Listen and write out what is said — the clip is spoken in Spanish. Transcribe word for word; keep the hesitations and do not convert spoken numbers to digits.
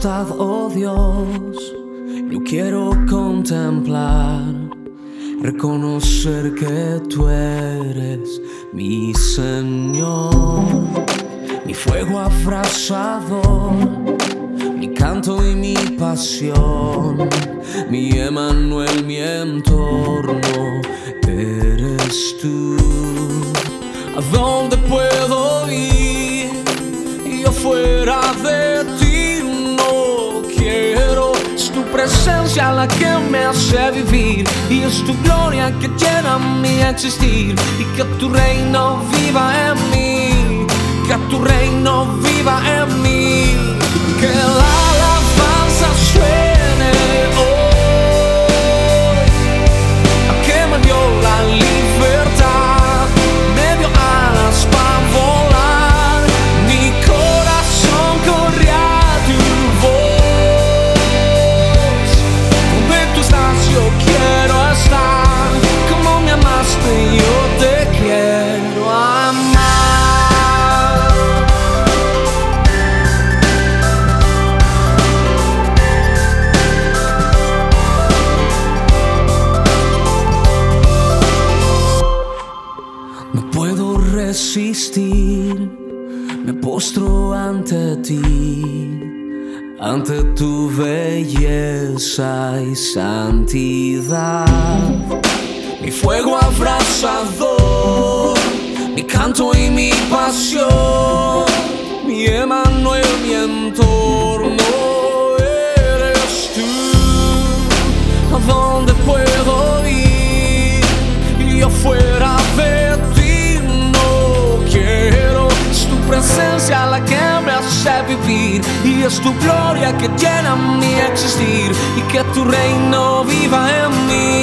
majestad, oh Dios, yo quiero contemplar, reconocer que tú eres mi Señor, mi fuego abrasador, mi canto y mi pasión, mi Emmanuel, mi entorno, eres tú. ¿A dónde puedo ir? Yo fuera de ti no quiero. Es tu presencia la que me hace vivir, y es tu gloria que llena mi existir. Y que tu reino viva en mí, que tu reino viva en mí. Que la alabanza suene hoy, a que me dio la libertad, me dio alas para volar. Mi corazón corre a tu voz. Donde tú estás yo quiero estar, como me amaste yo te quiero amar. No puedo resistir, me postro ante ti, ante tu belleza y santidad. Mi fuego abrasador, mi canto y mi pasión, mi Emmanuel, mi entorno, eres tú. ¿A dónde puedo ir? Yo fuera de ti no quiero. Es tu presencia la que me hace vivir, y es tu gloria que llena mi existir. Y que tu reino viva en mí,